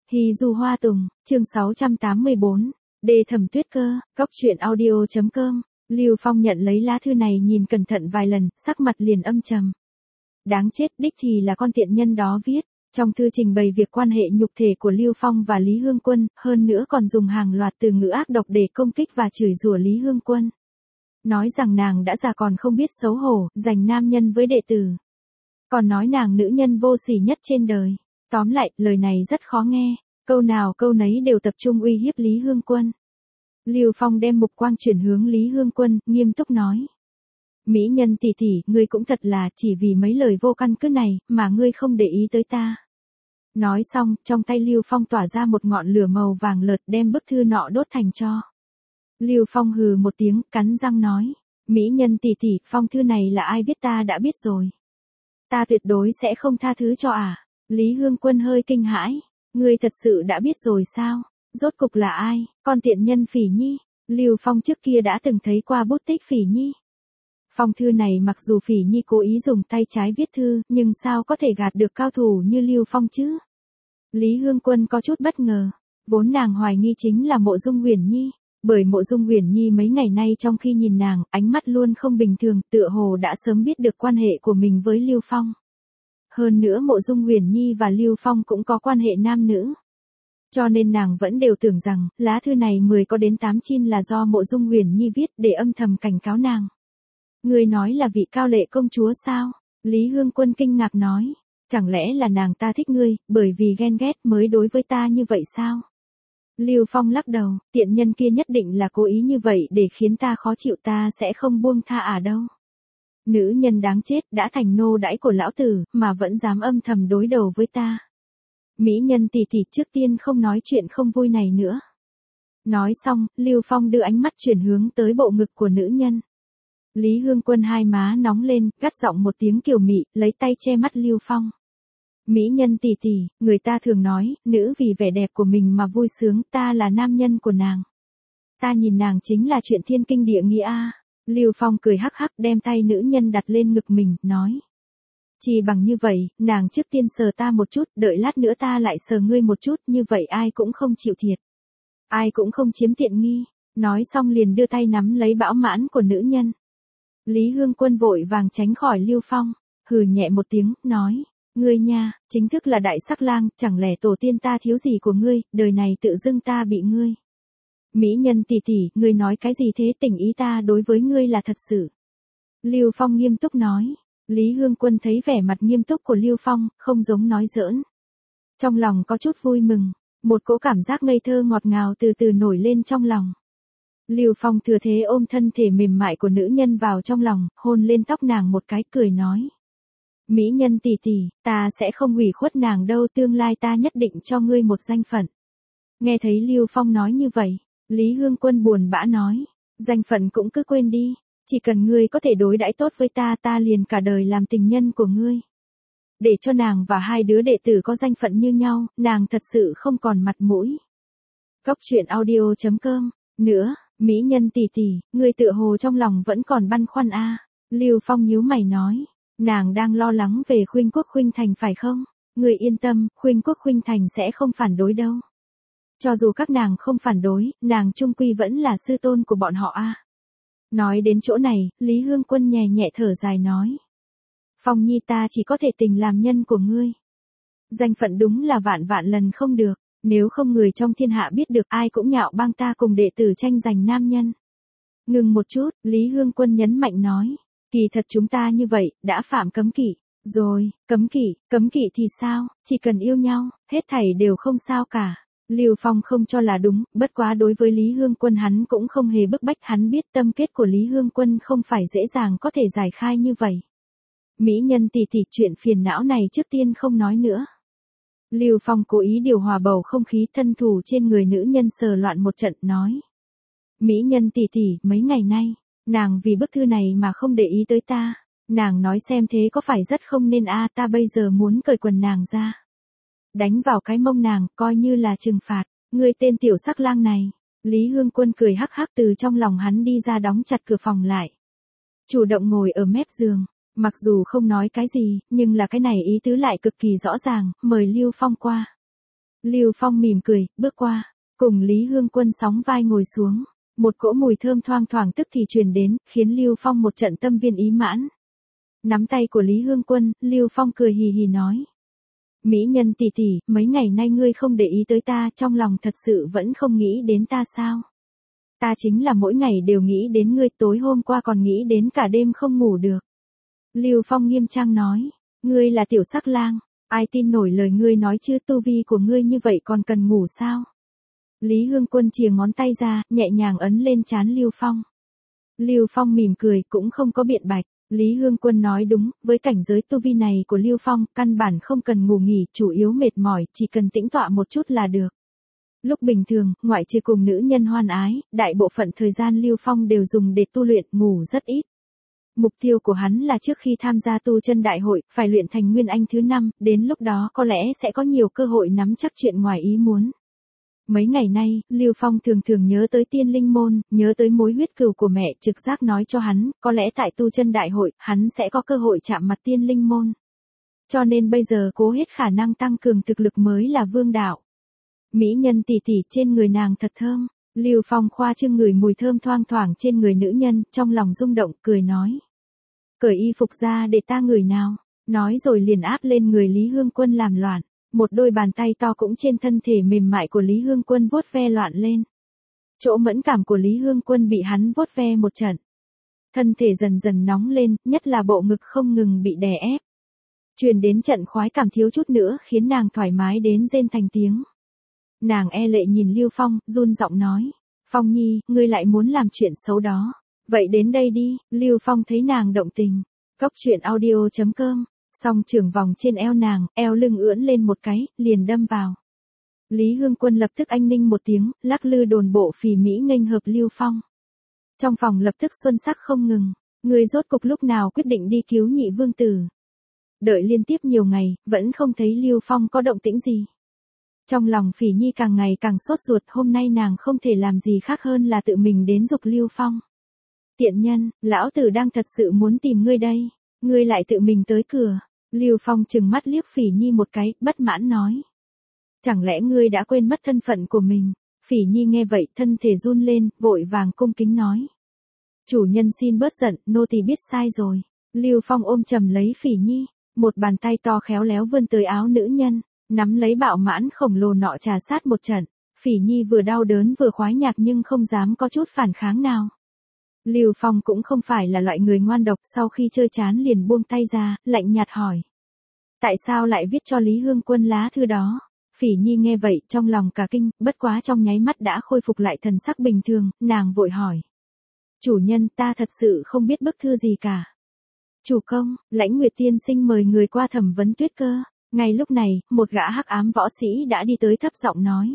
Hy Du Hoa Tùng, chương 684, Đề Thẩm Tuyết Cơ, Cóc Truyện Audio.com. Lưu Phong nhận lấy lá thư này nhìn cẩn thận vài lần, sắc mặt liền âm trầm. Đáng chết, đích thì là con tiện nhân đó viết. Trong thư trình bày việc quan hệ nhục thể của Lưu Phong và Lý Hương Quân, hơn nữa còn dùng hàng loạt từ ngữ ác độc để công kích và chửi rủa Lý Hương Quân. Nói rằng nàng đã già còn không biết xấu hổ, giành nam nhân với đệ tử. Còn nói nàng nữ nhân vô sỉ nhất trên đời. Tóm lại, lời này rất khó nghe, câu nào câu nấy đều tập trung uy hiếp Lý Hương Quân. Lưu Phong đem mục quang chuyển hướng Lý Hương Quân, nghiêm túc nói. Mỹ nhân tỷ tỷ, ngươi cũng thật là chỉ vì mấy lời vô căn cứ này, mà ngươi không để ý tới ta. Nói xong, trong tay Lưu Phong tỏa ra một ngọn lửa màu vàng lợt đem bức thư nọ đốt thành tro. Lưu Phong hừ một tiếng, cắn răng nói. Mỹ nhân tỷ tỷ, phong thư này là ai viết ta đã biết rồi. Ta tuyệt đối sẽ không tha thứ cho Lý Hương Quân hơi kinh hãi. Ngươi thật sự đã biết rồi sao? Rốt cục là ai? Con tiện nhân Phỉ Nhi. Lưu Phong trước kia đã từng thấy qua bút tích Phỉ Nhi. Phong thư này mặc dù Phỉ Nhi cố ý dùng tay trái viết thư, nhưng sao có thể gạt được cao thủ như Lưu Phong chứ? Lý Hương Quân có chút bất ngờ. Vốn nàng hoài nghi chính là Mộ Dung Uyển Nhi. Bởi Mộ Dung Uyển Nhi mấy ngày nay trong khi nhìn nàng, ánh mắt luôn không bình thường, tựa hồ đã sớm biết được quan hệ của mình với Lưu Phong. Hơn nữa Mộ Dung Uyển Nhi và Lưu Phong cũng có quan hệ nam nữ. Cho nên nàng vẫn đều tưởng rằng, lá thư này 10 có đến 8 chin là do Mộ Dung Uyển Nhi viết để âm thầm cảnh cáo nàng. Ngươi nói là vị cao lệ công chúa sao? Lý Hương Quân kinh ngạc nói. Chẳng lẽ là nàng ta thích ngươi, bởi vì ghen ghét mới đối với ta như vậy sao? Lưu Phong lắc đầu, tiện nhân kia nhất định là cố ý như vậy để khiến ta khó chịu, ta sẽ không buông tha đâu. Nữ nhân đáng chết đã thành nô đãi của lão tử, mà vẫn dám âm thầm đối đầu với ta. Mỹ nhân tỷ tỷ, trước tiên không nói chuyện không vui này nữa. Nói xong, Lưu Phong đưa ánh mắt chuyển hướng tới bộ ngực của nữ nhân. Lý Hương Quân hai má nóng lên, gắt giọng một tiếng kiều mị, lấy tay che mắt Lưu Phong. Mỹ nhân tỷ tỷ, người ta thường nói, nữ vì vẻ đẹp của mình mà vui sướng, ta là nam nhân của nàng. Ta nhìn nàng chính là chuyện thiên kinh địa nghĩa Lưu Phong cười hắc hắc đem tay nữ nhân đặt lên ngực mình, nói. Chỉ bằng như vậy, nàng trước tiên sờ ta một chút, đợi lát nữa ta lại sờ ngươi một chút, như vậy ai cũng không chịu thiệt. Ai cũng không chiếm tiện nghi. Nói xong liền đưa tay nắm lấy bão mãn của nữ nhân. Lý Hương Quân vội vàng tránh khỏi Lưu Phong, hừ nhẹ một tiếng, nói. Ngươi nha, chính thức là đại sắc lang, chẳng lẽ tổ tiên ta thiếu gì của ngươi, đời này tự dưng ta bị ngươi. Mỹ nhân tỷ tỷ, ngươi nói cái gì thế, tình ý ta đối với ngươi là thật sự. Lưu Phong nghiêm túc nói. Lý Hương Quân thấy vẻ mặt nghiêm túc của Lưu Phong, không giống nói giỡn. Trong lòng có chút vui mừng, một cỗ cảm giác ngây thơ ngọt ngào từ từ nổi lên trong lòng. Lưu Phong thừa thế ôm thân thể mềm mại của nữ nhân vào trong lòng, hôn lên tóc nàng một cái, cười nói. Mỹ nhân tỷ tỷ, ta sẽ không ủy khuất nàng đâu, tương lai ta nhất định cho ngươi một danh phận. Nghe thấy Lưu Phong nói như vậy, Lý Hương Quân buồn bã nói. Danh phận cũng cứ quên đi. Chỉ cần ngươi có thể đối đãi tốt với ta, ta liền cả đời làm tình nhân của ngươi. Để cho nàng và hai đứa đệ tử có danh phận như nhau, nàng thật sự không còn mặt mũi. Cóc Truyện Audio.com. Nữa, Mỹ nhân tỷ tỷ, ngươi tựa hồ trong lòng vẫn còn băn khoăn Lưu Phong nhíu mày nói. Nàng đang lo lắng về Khuynh Quốc Khuynh Thành phải không? Ngươi yên tâm, Khuynh Quốc Khuynh Thành sẽ không phản đối đâu. Cho dù các nàng không phản đối, nàng chung quy vẫn là sư tôn của bọn họ Nói đến chỗ này, Lý Hương Quân nhẹ nhẹ thở dài nói. Phong Nhi, ta chỉ có thể tình làm nhân của ngươi. Danh phận đúng là vạn vạn lần không được, nếu không người trong thiên hạ biết được, ai cũng nhạo bang ta cùng đệ tử tranh giành nam nhân. Ngừng một chút, Lý Hương Quân nhấn mạnh nói. Kỳ thật chúng ta như vậy, đã phạm cấm kỵ. Rồi, cấm kỵ thì sao, chỉ cần yêu nhau, hết thảy đều không sao cả. Lưu Phong không cho là đúng, bất quá đối với Lý Hương Quân hắn cũng không hề bức bách, hắn biết tâm kết của Lý Hương Quân không phải dễ dàng có thể giải khai như vậy. Mỹ nhân tỷ tỷ, chuyện phiền não này trước tiên không nói nữa. Lưu Phong cố ý điều hòa bầu không khí, thân thủ trên người nữ nhân sờ loạn một trận, nói. Mỹ nhân tỷ tỷ, mấy ngày nay, nàng vì bức thư này mà không để ý tới ta. Nàng nói xem thế có phải rất không nên ta bây giờ muốn cởi quần nàng ra. Đánh vào cái mông nàng, coi như là trừng phạt. Ngươi tên tiểu sắc lang này. Lý Hương Quân cười hắc hắc từ trong lòng hắn đi ra, đóng chặt cửa phòng lại. Chủ động ngồi ở mép giường. Mặc dù không nói cái gì, nhưng là cái này ý tứ lại cực kỳ rõ ràng, mời Lưu Phong qua. Lưu Phong mỉm cười, bước qua, cùng Lý Hương Quân sóng vai ngồi xuống. Một cỗ mùi thơm thoang thoảng tức thì truyền đến, khiến Lưu Phong một trận tâm viên ý mãn. Nắm tay của Lý Hương Quân, Lưu Phong cười hì hì nói. Mỹ nhân tỷ tỷ, mấy ngày nay ngươi không để ý tới ta, trong lòng thật sự vẫn không nghĩ đến ta sao? Ta chính là mỗi ngày đều nghĩ đến ngươi, tối hôm qua còn nghĩ đến cả đêm không ngủ được. Lưu Phong nghiêm trang nói, ngươi là tiểu sắc lang, ai tin nổi lời ngươi nói chứ, tu vi của ngươi như vậy còn cần ngủ sao? Lý Hương Quân chìa ngón tay ra, nhẹ nhàng ấn lên trán Lưu Phong. Lưu Phong mỉm cười, cũng không có biện bạch. Lý Hương Quân nói đúng, với cảnh giới tu vi này của Lưu Phong, căn bản không cần ngủ nghỉ, chủ yếu mệt mỏi, chỉ cần tĩnh tọa một chút là được. Lúc bình thường, ngoại trừ cùng nữ nhân hoan ái, đại bộ phận thời gian Lưu Phong đều dùng để tu luyện, ngủ rất ít. Mục tiêu của hắn là trước khi tham gia tu chân đại hội, phải luyện thành Nguyên Anh thứ 5, đến lúc đó có lẽ sẽ có nhiều cơ hội nắm chắc chuyện ngoài ý muốn. Mấy ngày nay, Lưu Phong thường thường nhớ tới tiên linh môn, nhớ tới mối huyết cừu của mẹ, trực giác nói cho hắn, có lẽ tại tu chân đại hội, hắn sẽ có cơ hội chạm mặt tiên linh môn. Cho nên bây giờ cố hết khả năng tăng cường thực lực mới là vương đạo. Mỹ nhân tỷ tỷ, trên người nàng thật thơm. Lưu Phong khoa trương ngửi mùi thơm thoang thoảng trên người nữ nhân, trong lòng rung động, cười nói. Cởi y phục ra để ta ngửi nào. Nói rồi liền áp lên người Lý Hương Quân làm loạn. Một đôi bàn tay to cũng trên thân thể mềm mại của Lý Hương Quân vuốt ve loạn lên. Chỗ mẫn cảm của Lý Hương Quân bị hắn vuốt ve một trận. Thân thể dần dần nóng lên, nhất là bộ ngực không ngừng bị đè ép. Truyền đến trận khoái cảm thiếu chút nữa khiến nàng thoải mái đến rên thành tiếng. Nàng e lệ nhìn Lưu Phong, run giọng nói. Phong Nhi, ngươi lại muốn làm chuyện xấu đó. Vậy đến đây đi, Lưu Phong thấy nàng động tình. Cốc.audio.com. Song trưởng vòng trên eo nàng, eo lưng ưỡn lên một cái, liền đâm vào. Lý Hương Quân lập tức anh ninh một tiếng, lắc lư đồn bộ phì mỹ nghênh hợp Lưu Phong. Trong phòng lập tức xuân sắc không ngừng, người rốt cục lúc nào quyết định đi cứu nhị vương tử. Đợi liên tiếp nhiều ngày, vẫn không thấy Lưu Phong có động tĩnh gì. Trong lòng Phỉ Nhi càng ngày càng sốt ruột, hôm nay nàng không thể làm gì khác hơn là tự mình đến giục Lưu Phong. Tiện nhân, lão tử đang thật sự muốn tìm ngươi đây, ngươi lại tự mình tới cửa. Lưu Phong trừng mắt liếc Phỉ Nhi một cái, bất mãn nói. Chẳng lẽ ngươi đã quên mất thân phận của mình? Phỉ Nhi nghe vậy, thân thể run lên, vội vàng cung kính nói. Chủ nhân xin bớt giận, nô tỳ biết sai rồi. Lưu Phong ôm chầm lấy Phỉ Nhi, một bàn tay to khéo léo vươn tới áo nữ nhân, nắm lấy bạo mãn khổng lồ nọ trà sát một trận. Phỉ Nhi vừa đau đớn vừa khoái nhạc nhưng không dám có chút phản kháng nào. Lưu Phong cũng không phải là loại người ngoan độc, sau khi chơi chán liền buông tay ra, lạnh nhạt hỏi. Tại sao lại viết cho Lý Hương Quân lá thư đó? Phỉ Nhi nghe vậy, trong lòng cả kinh, bất quá trong nháy mắt đã khôi phục lại thần sắc bình thường, nàng vội hỏi. Chủ nhân, ta thật sự không biết bức thư gì cả. Chủ công, Lãnh Nguyệt tiên sinh mời người qua thẩm vấn Tuyết Cơ. Ngay lúc này, một gã hắc ám võ sĩ đã đi tới thấp giọng nói.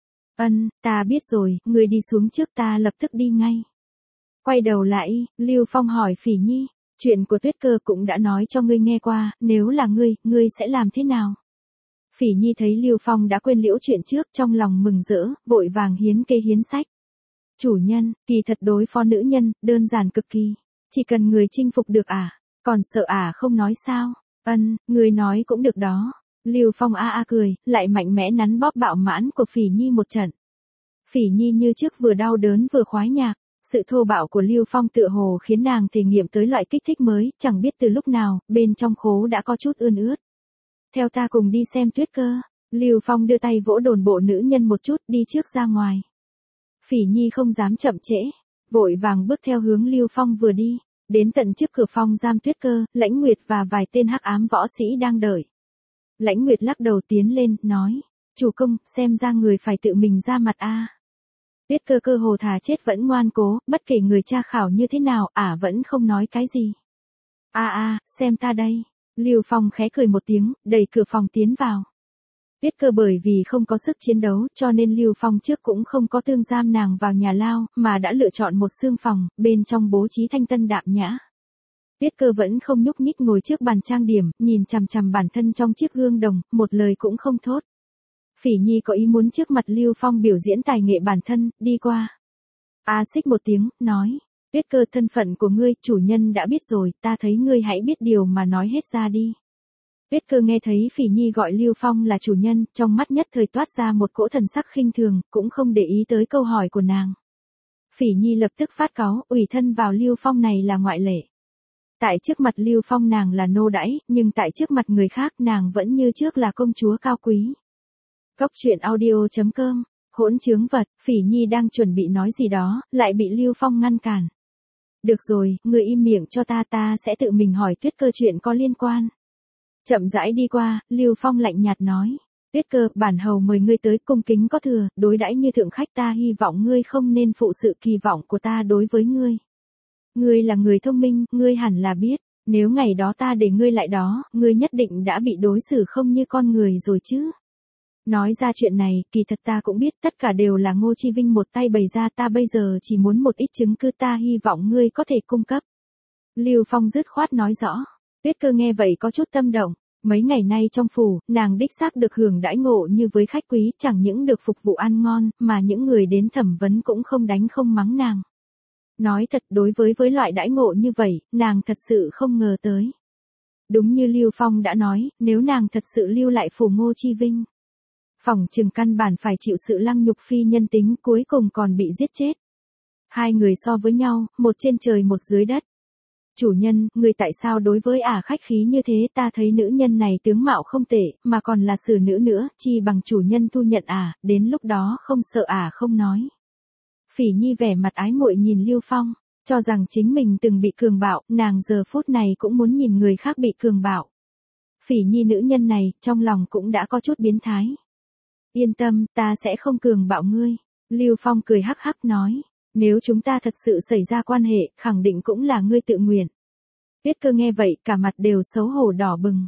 Ta biết rồi, người đi xuống trước, ta lập tức đi ngay. Quay đầu lại, Lưu Phong hỏi Phỉ Nhi, chuyện của Tuyết Cơ cũng đã nói cho ngươi nghe qua, nếu là ngươi sẽ làm thế nào? Phỉ Nhi thấy Lưu Phong đã quên liễu chuyện trước, trong lòng mừng rỡ, vội vàng hiến kê hiến sách. Chủ nhân, kỳ thật đối phó nữ nhân, đơn giản cực kỳ. Chỉ cần người chinh phục được còn sợ không nói sao? Người nói cũng được đó. Lưu Phong a cười, lại mạnh mẽ nắn bóp bạo mãn của Phỉ Nhi một trận. Phỉ Nhi như trước vừa đau đớn vừa khoái nhạc. Sự thô bạo của Lưu Phong tựa hồ khiến nàng thể nghiệm tới loại kích thích mới, chẳng biết từ lúc nào, bên trong khố đã có chút ươn ướt. Theo ta cùng đi xem Tuyết Cơ. Lưu Phong đưa tay vỗ đồn bộ nữ nhân một chút, đi trước ra ngoài. Phỉ Nhi không dám chậm trễ, vội vàng bước theo hướng Lưu Phong vừa đi, đến tận trước cửa phòng giam Tuyết Cơ, Lãnh Nguyệt và vài tên hắc ám võ sĩ đang đợi. Lãnh Nguyệt lắc đầu tiến lên, nói, chủ công, xem ra người phải tự mình ra mặt Tuyết Cơ cơ hồ thà chết vẫn ngoan cố, bất kể người tra khảo như thế nào, vẫn không nói cái gì. Xem ta đây. Lưu Phong khẽ cười một tiếng, đẩy cửa phòng tiến vào. Tuyết Cơ bởi vì không có sức chiến đấu, cho nên Lưu Phong trước cũng không có tương giam nàng vào nhà lao, mà đã lựa chọn một xương phòng, bên trong bố trí thanh tân đạm nhã. Tuyết Cơ vẫn không nhúc nhích ngồi trước bàn trang điểm, nhìn chằm chằm bản thân trong chiếc gương đồng, một lời cũng không thốt. Phỉ Nhi có ý muốn trước mặt Lưu Phong biểu diễn tài nghệ bản thân, đi qua. Xích một tiếng, nói, Tuyết Cơ, thân phận của ngươi, chủ nhân đã biết rồi, ta thấy ngươi hãy biết điều mà nói hết ra đi. Tuyết Cơ nghe thấy Phỉ Nhi gọi Lưu Phong là chủ nhân, trong mắt nhất thời toát ra một cỗ thần sắc khinh thường, cũng không để ý tới câu hỏi của nàng. Phỉ Nhi lập tức phát cáu, ủy thân vào Lưu Phong này là ngoại lệ. Tại trước mặt Lưu Phong nàng là nô đãi, nhưng tại trước mặt người khác nàng vẫn như trước là công chúa cao quý. Cốc truyện audio.com, hỗn trướng vật, Phỉ Nhi đang chuẩn bị nói gì đó, lại bị Lưu Phong ngăn cản. Được rồi, ngươi im miệng cho ta sẽ tự mình hỏi Tuyết Cơ chuyện có liên quan. Chậm rãi đi qua, Lưu Phong lạnh nhạt nói. Tuyết Cơ, bản hầu mời ngươi tới, cung kính có thừa, đối đãi như thượng khách, ta hy vọng ngươi không nên phụ sự kỳ vọng của ta đối với ngươi. Ngươi là người thông minh, ngươi hẳn là biết, nếu ngày đó ta để ngươi lại đó, ngươi nhất định đã bị đối xử không như con người rồi chứ. Nói ra chuyện này, kỳ thật ta cũng biết tất cả đều là Ngô Chi Vinh một tay bày ra, ta bây giờ chỉ muốn một ít chứng cứ, ta hy vọng ngươi có thể cung cấp. Lưu Phong dứt khoát nói rõ. Tuyết Cơ nghe vậy có chút tâm động. Mấy ngày nay trong phủ, nàng đích xác được hưởng đãi ngộ như với khách quý, chẳng những được phục vụ ăn ngon, mà những người đến thẩm vấn cũng không đánh không mắng nàng. Nói thật, đối với loại đãi ngộ như vậy, nàng thật sự không ngờ tới. Đúng như Lưu Phong đã nói, nếu nàng thật sự lưu lại phủ Ngô Chi Vinh, phỏng chừng căn bản phải chịu sự lăng nhục phi nhân tính, cuối cùng còn bị giết chết. Hai người so với nhau, một trên trời một dưới đất. Chủ nhân, người tại sao đối với khách khí như thế, ta thấy nữ nhân này tướng mạo không tệ, mà còn là xử nữ nữa, chi bằng chủ nhân thu nhận đến lúc đó không sợ không nói. Phỉ Nhi vẻ mặt ái muội nhìn Lưu Phong, cho rằng chính mình từng bị cường bạo, nàng giờ phút này cũng muốn nhìn người khác bị cường bạo. Phỉ Nhi nữ nhân này, trong lòng cũng đã có chút biến thái. Yên tâm, ta sẽ không cường bạo ngươi. Lưu Phong cười hắc hắc nói. Nếu chúng ta thật sự xảy ra quan hệ, khẳng định cũng là ngươi tự nguyện. Tuyết Cơ nghe vậy, cả mặt đều xấu hổ đỏ bừng.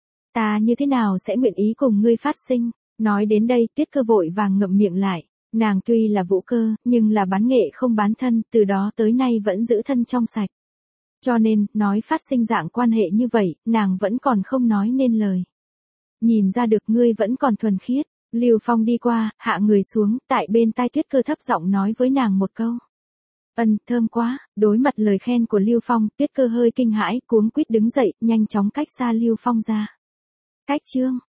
Ta như thế nào sẽ nguyện ý cùng ngươi phát sinh? Nói đến đây, Tuyết Cơ vội vàng ngậm miệng lại. Nàng tuy là vũ cơ, nhưng là bán nghệ không bán thân, từ đó tới nay vẫn giữ thân trong sạch. Cho nên, nói phát sinh dạng quan hệ như vậy, nàng vẫn còn không nói nên lời. Nhìn ra được ngươi vẫn còn thuần khiết. Lưu Phong đi qua, hạ người xuống, tại bên tai Tuyết Cơ thấp giọng nói với nàng một câu. Thơm quá. Đối mặt lời khen của Lưu Phong, Tuyết Cơ hơi kinh hãi, cuống quýt đứng dậy, nhanh chóng cách xa Lưu Phong ra. Cách chương.